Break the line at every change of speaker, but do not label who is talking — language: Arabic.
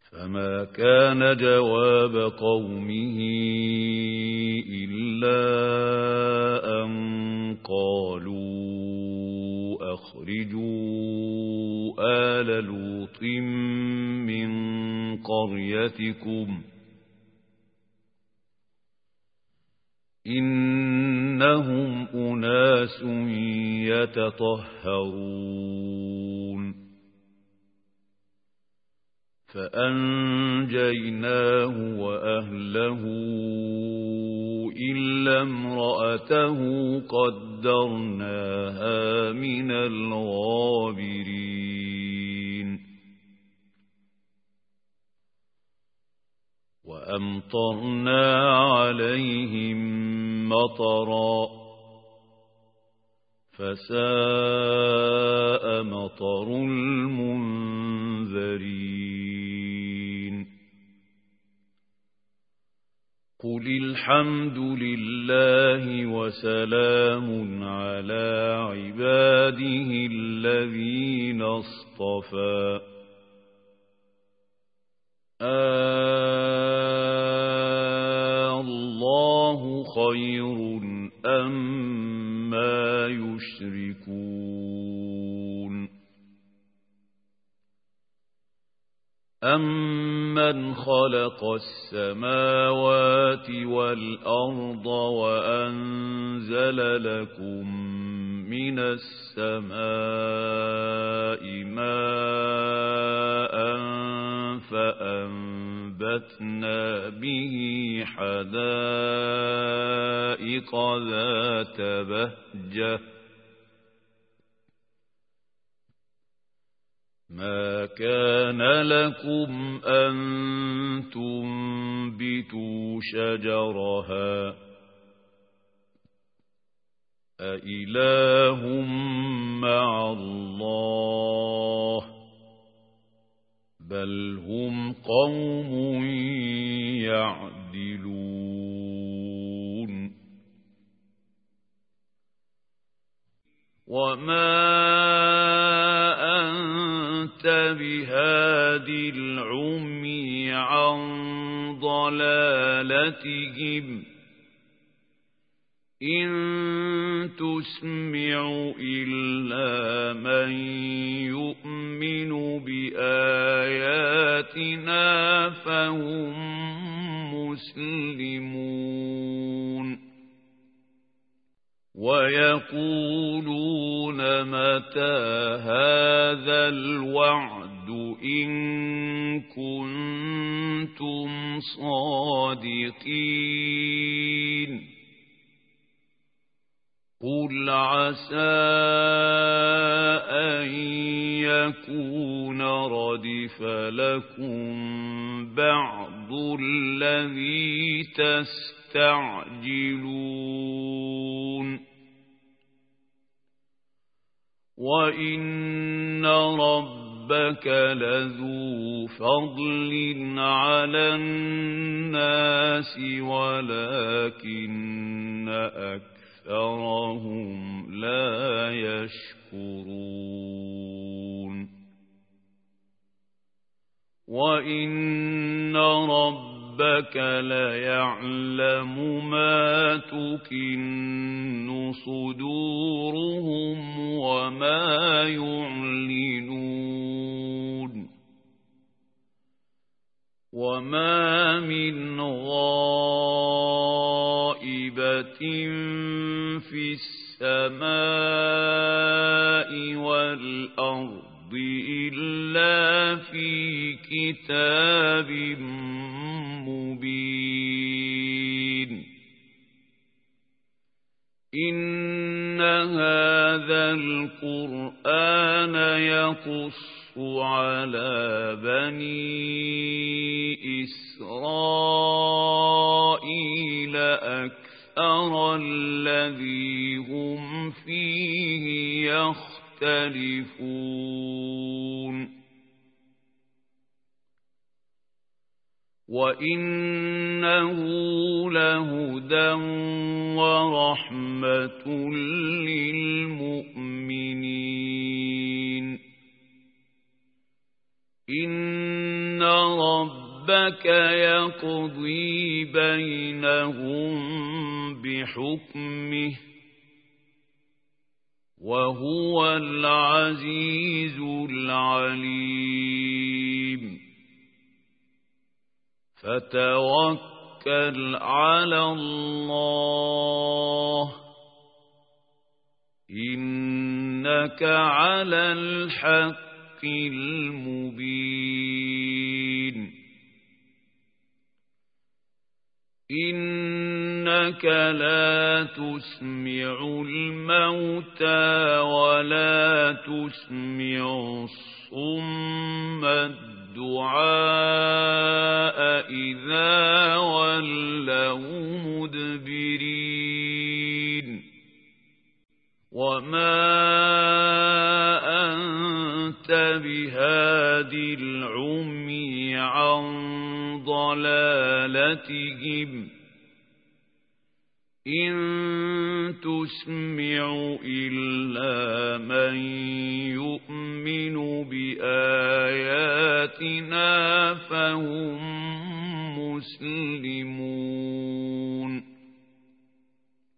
فما كان جواب قومه إلا أن قالوا أخرجوا آل لوط من قريتكم إنهم أناس يتطهرون فأنجيناه وأهله إلا امرأته قدرناها من الغابرين وأمطرنا عليهم مطرا فساء مطر المنذرين قل الحمد لله وسلام على عباده الذين اصطفى الله خير أما يشركون أمن خلق السماوات والأرض وأنزل لكم من السماء ماء فأنبتنا به حدائق ذات بهجة ما كان لكم أن تنبتوا شجرها أإله مع الله بل هم قوم يعدلون وما أنت بهاد العمي عن ضلالتهم إن تسمع إلا من يؤمن بآياتنا فهم مسلمون ويقولون متى هذا الوعد إن كنتم صادقين قل عسى أن يكون ردف لكم بعض الذي تستعجلون وإن ربك لذو فضل على الناس ولكن أكثرهم لا يشكرون وإن ربك ليعلم ما تكن صدورهم وما يعلنون وما من غائبة في السماء والأرض إلا في كتاب مبين إن هذا القرآن يقص على بني إسرائيل أكثر الذي هم فيه يختلفون وإنه لهدى ورحمة للمؤمنين إن إن ربك يقضي بينهم بحكمه وهو العزيز العليم فتوكل على الله إنك على الحق المبين إنك لا تسمع الموتى ولا تسمع الصم الدعاء إذا ولوا مدبرين وما أنت بهاد العمي عن ضلالتهم إن تسمع إلا من يؤمن بآياتنا فهم مسلمون